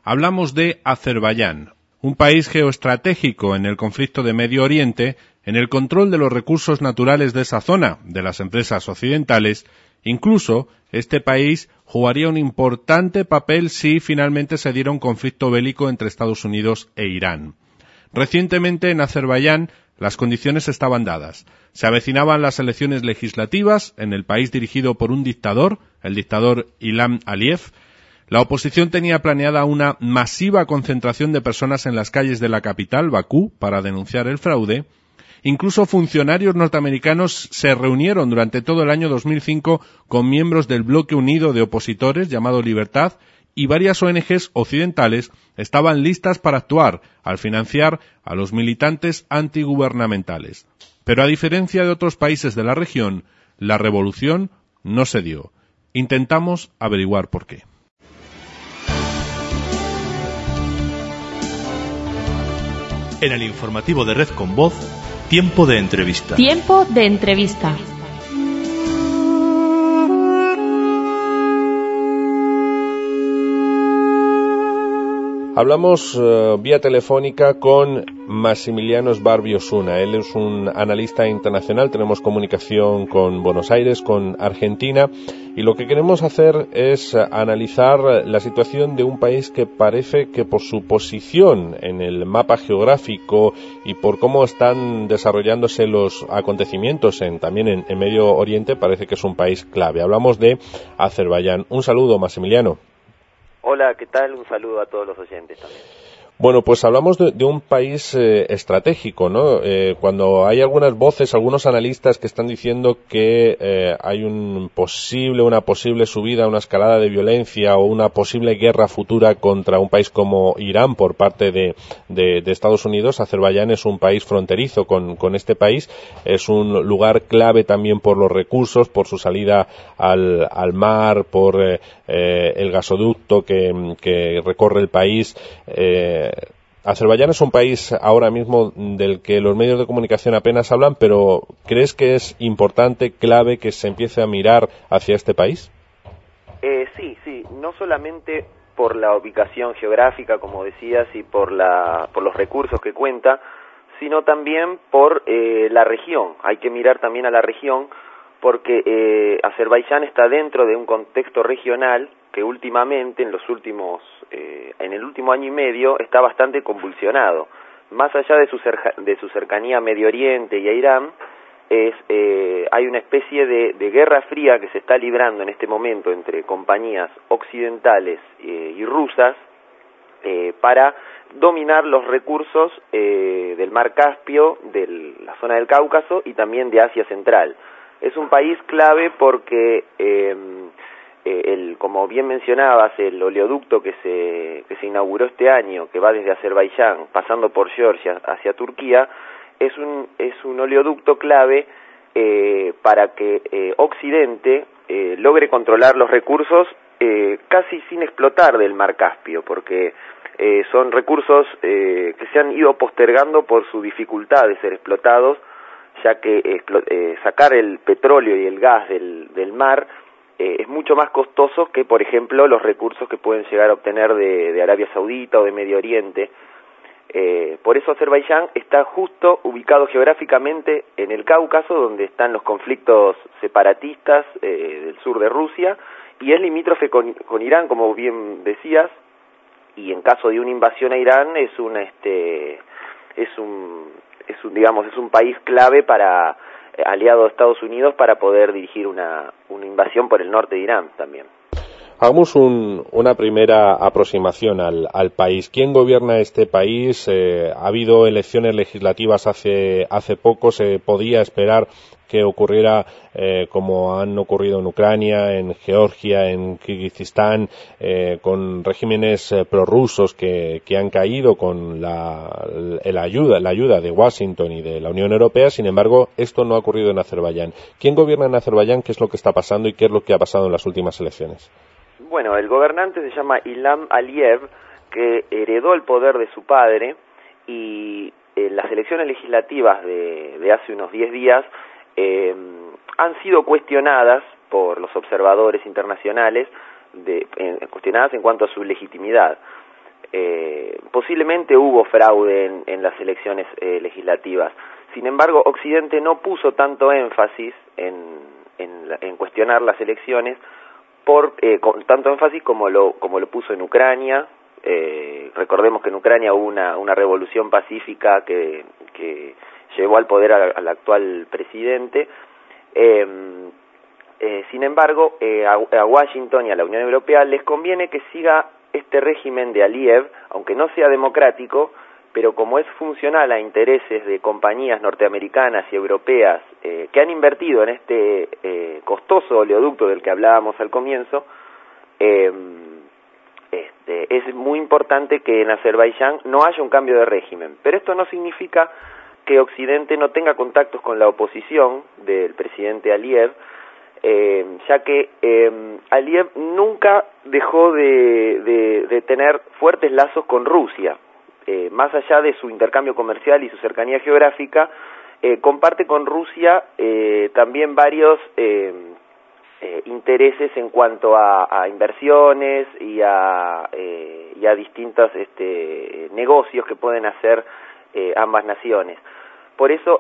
Hablamos de Azerbaiyán, un país geoestratégico en el conflicto de Medio Oriente, en el control de los recursos naturales de esa zona, de las empresas occidentales. Incluso este país jugaría un importante papel si finalmente se diera un conflicto bélico entre Estados Unidos e Irán. Recientemente en Azerbaiyán las condiciones estaban dadas. Se avecinaban las elecciones legislativas en el país dirigido por un dictador, el dictador Ilham Aliyev. La oposición tenía planeada una masiva concentración de personas en las calles de la capital, Bakú, para denunciar el fraude. Incluso funcionarios norteamericanos se reunieron durante todo el año 2005 con miembros del bloque unido de opositores llamado Libertad, y varias ONGs occidentales estaban listas para actuar al financiar a los militantes antigubernamentales. Pero a diferencia de otros países de la región, la revolución no se dio. Intentamos averiguar por qué. En el informativo de Red con Voz, tiempo de entrevista. Tiempo de entrevista. Hablamos vía telefónica con Massimiliano Sbarbi Osuna. Él es un analista internacional, tenemos comunicación con Buenos Aires, con Argentina, y lo que queremos hacer es analizar la situación de un país que parece que por su posición en el mapa geográfico y por cómo están desarrollándose los acontecimientos también en Medio Oriente, parece que es un país clave. Hablamos de Azerbaiyán. Un saludo, Massimiliano. Hola, ¿qué tal? Un saludo a todos los oyentes también. Bueno, pues hablamos de un país estratégico, ¿no? Cuando hay algunas voces, algunos analistas que están diciendo que hay una posible subida, una escalada de violencia o una posible guerra futura contra un país como Irán por parte de Estados Unidos, Azerbaiyán es un país fronterizo con este país, es un lugar clave también por los recursos, por su salida al mar, por el gasoducto que recorre el país. Azerbaiyán es un país ahora mismo del que los medios de comunicación apenas hablan, pero ¿crees que es importante, clave, que se empiece a mirar hacia este país? Sí, no solamente por la ubicación geográfica, como decías, y por los recursos que cuenta, sino también por la región. Hay que mirar también a la región porque Azerbaiyán está dentro de un contexto regional que últimamente, en el último año y medio, está bastante convulsionado. Más allá de su cercanía a Medio Oriente y a Irán, hay una especie de guerra fría que se está librando en este momento entre compañías occidentales y rusas para dominar los recursos del Mar Caspio, de la zona del Cáucaso y también de Asia Central. Es un país clave porque como bien mencionabas, el oleoducto que se inauguró este año, que va desde Azerbaiyán, pasando por Georgia hacia Turquía, es un oleoducto clave para que Occidente logre controlar los recursos casi sin explotar del Mar Caspio, porque son recursos que se han ido postergando por su dificultad de ser explotados, ya que sacar el petróleo y el gas del mar es mucho más costoso que, por ejemplo, los recursos que pueden llegar a obtener de Arabia Saudita o de Medio Oriente. Por eso Azerbaiyán está justo ubicado geográficamente en el Cáucaso, donde están los conflictos separatistas del sur de Rusia, y es limítrofe con Irán, como bien decías, y en caso de una invasión a Irán es un país clave para aliado a Estados Unidos para poder dirigir una invasión por el norte de Irán también. Hagamos una primera aproximación al país. ¿Quién gobierna este país? Ha habido elecciones legislativas hace poco. Se podía esperar que ocurriera como han ocurrido en Ucrania, en Georgia, en Kirguistán, con regímenes prorrusos que han caído con la ayuda de Washington y de la Unión Europea. Sin embargo, esto no ha ocurrido en Azerbaiyán. ¿Quién gobierna en Azerbaiyán? ¿Qué es lo que está pasando y qué es lo que ha pasado en las últimas elecciones? Bueno, el gobernante se llama Ilham Aliyev, que heredó el poder de su padre, y las elecciones legislativas de hace unos 10 días han sido cuestionadas por los observadores internacionales, cuestionadas en cuanto a su legitimidad. posiblemente hubo fraude en las elecciones legislativas. Sin embargo, Occidente no puso tanto énfasis en cuestionar las elecciones, con tanto énfasis como lo puso en Ucrania. Recordemos que en Ucrania hubo una revolución pacífica que llevó al poder al actual presidente. Sin embargo, a Washington y a la Unión Europea les conviene que siga este régimen de Aliyev, aunque no sea democrático, pero como es funcional a intereses de compañías norteamericanas y europeas que han invertido en este costoso oleoducto del que hablábamos al comienzo, es muy importante que en Azerbaiyán no haya un cambio de régimen. Pero esto no significa que Occidente no tenga contactos con la oposición del presidente Aliyev, ya que Aliyev nunca dejó de tener fuertes lazos con Rusia. Más allá de su intercambio comercial y su cercanía geográfica, comparte con Rusia también varios intereses en cuanto a inversiones y a distintos negocios que pueden hacer ambas naciones. Por eso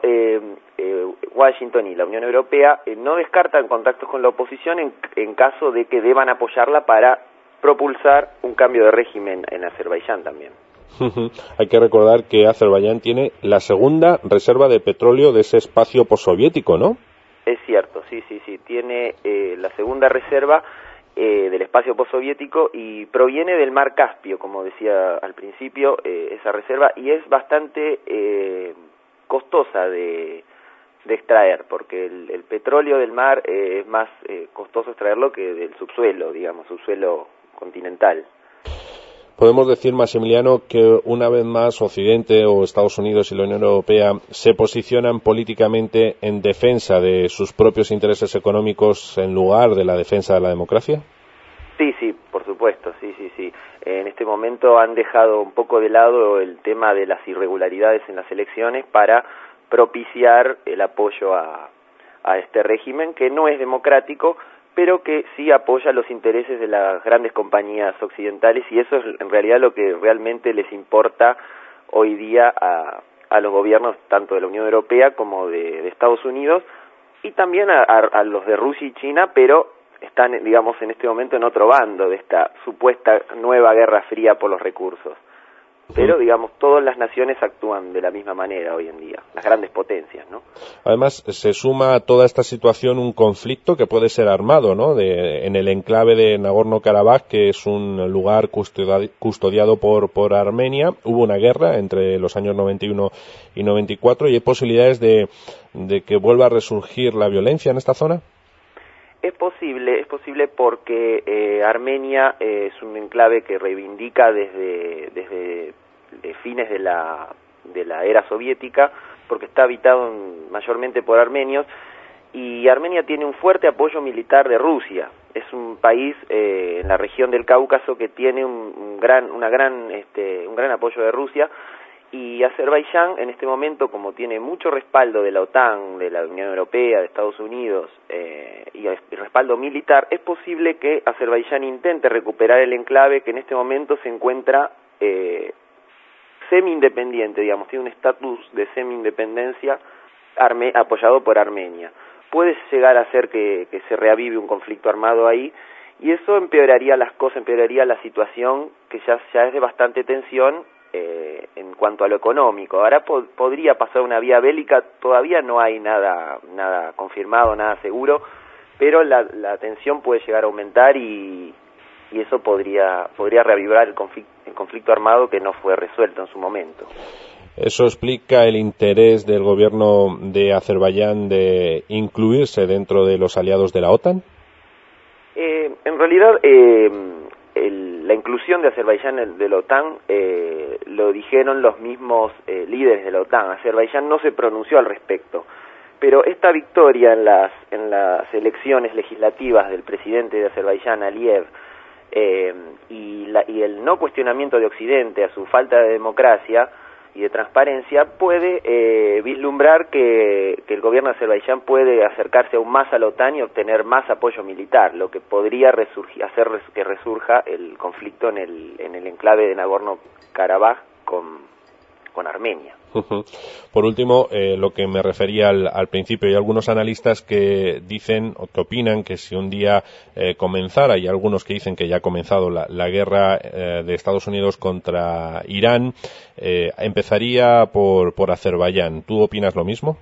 Washington y la Unión Europea no descartan contactos con la oposición en caso de que deban apoyarla para propulsar un cambio de régimen en Azerbaiyán también. Hay que recordar que Azerbaiyán tiene la segunda reserva de petróleo de ese espacio postsoviético, ¿no? Es cierto, sí, tiene la segunda reserva del espacio postsoviético y proviene del mar Caspio, como decía al principio, esa reserva, y es bastante costosa de extraer, porque el petróleo del mar es más costoso extraerlo que del subsuelo, digamos, subsuelo continental. Podemos decir, Maximiliano, que una vez más Occidente o Estados Unidos y la Unión Europea se posicionan políticamente en defensa de sus propios intereses económicos en lugar de la defensa de la democracia. Sí, por supuesto, sí. En este momento han dejado un poco de lado el tema de las irregularidades en las elecciones para propiciar el apoyo a este régimen que no es democrático, pero que sí apoya los intereses de las grandes compañías occidentales, y eso es en realidad lo que realmente les importa hoy día a los gobiernos tanto de la Unión Europea como de Estados Unidos, y también a los de Rusia y China, pero están, digamos, en este momento en otro bando de esta supuesta nueva guerra fría por los recursos. Pero, digamos, todas las naciones actúan de la misma manera hoy en día, las grandes potencias, ¿no? Además, se suma a toda esta situación un conflicto que puede ser armado, ¿no? En el enclave de Nagorno-Karabaj, que es un lugar custodiado por Armenia. Hubo una guerra entre los años 91 y 94 y hay posibilidades de que vuelva a resurgir la violencia en esta zona. Es posible porque Armenia es un enclave que reivindica desde fines de la era soviética, porque está habitado mayormente por armenios, y Armenia tiene un fuerte apoyo militar de Rusia. Es un país en la región del Cáucaso que tiene un gran apoyo de Rusia. Y Azerbaiyán, en este momento, como tiene mucho respaldo de la OTAN, de la Unión Europea, de Estados Unidos, y respaldo militar, es posible que Azerbaiyán intente recuperar el enclave que en este momento se encuentra semi-independiente, digamos, tiene un estatus de semi-independencia apoyado por Armenia. Puede llegar a hacer que se reavive un conflicto armado ahí, y eso empeoraría las cosas, empeoraría la situación que ya es de bastante tensión en cuanto a lo económico. Ahora podría pasar una vía bélica, todavía no hay nada confirmado, nada seguro, pero la tensión puede llegar a aumentar y eso podría reavivar el conflicto armado que no fue resuelto en su momento. ¿Eso explica el interés del gobierno de Azerbaiyán de incluirse dentro de los aliados de la OTAN? En realidad, la inclusión de Azerbaiyán de la OTAN lo dijeron los mismos líderes de la OTAN. Azerbaiyán no se pronunció al respecto, pero esta victoria en las elecciones legislativas del presidente de Azerbaiyán, Aliyev, y el no cuestionamiento de Occidente a su falta de democracia, y de transparencia, puede vislumbrar que el gobierno de Azerbaiyán puede acercarse aún más a la OTAN y obtener más apoyo militar, lo que podría hacer que resurja el conflicto en el enclave de Nagorno-Karabaj con Armenia. Por último, lo que me refería al principio, hay algunos analistas que dicen o que opinan que si un día comenzara, y algunos que dicen que ya ha comenzado la guerra de Estados Unidos contra Irán, empezaría por Azerbaiyán. ¿Tú opinas lo mismo?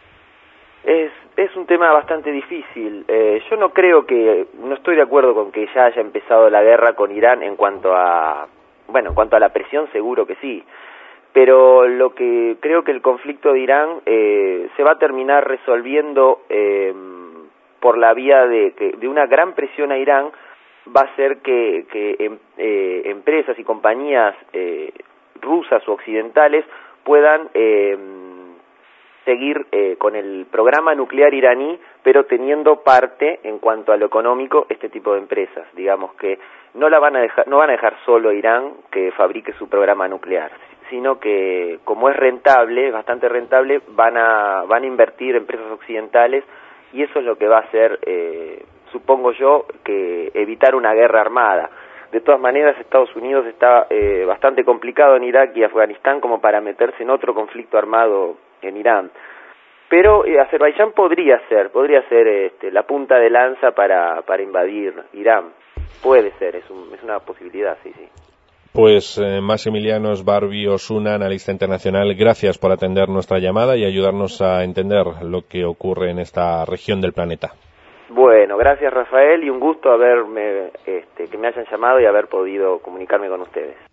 Es un tema bastante difícil. Yo no estoy de acuerdo con que ya haya empezado la guerra con Irán en cuanto a la presión, seguro que sí. Pero lo que creo que el conflicto de Irán se va a terminar resolviendo por la vía de una gran presión a Irán, va a ser que empresas y compañías rusas o occidentales puedan seguir con el programa nuclear iraní, pero teniendo parte en cuanto a lo económico este tipo de empresas. Digamos que no van a dejar solo a Irán que fabrique su programa nuclear, sino que como es rentable, bastante rentable, van a invertir empresas occidentales, y eso es lo que va a hacer, supongo yo, que evitar una guerra armada. De todas maneras, Estados Unidos está bastante complicado en Irak y Afganistán como para meterse en otro conflicto armado en Irán. Pero Azerbaiyán podría ser la punta de lanza para invadir Irán. Puede ser, es una posibilidad, sí. Pues Maximiliano Sbarbi Osuna, analista internacional, gracias por atender nuestra llamada y ayudarnos a entender lo que ocurre en esta región del planeta. Bueno, gracias Rafael, y un gusto que me hayan llamado y haber podido comunicarme con ustedes.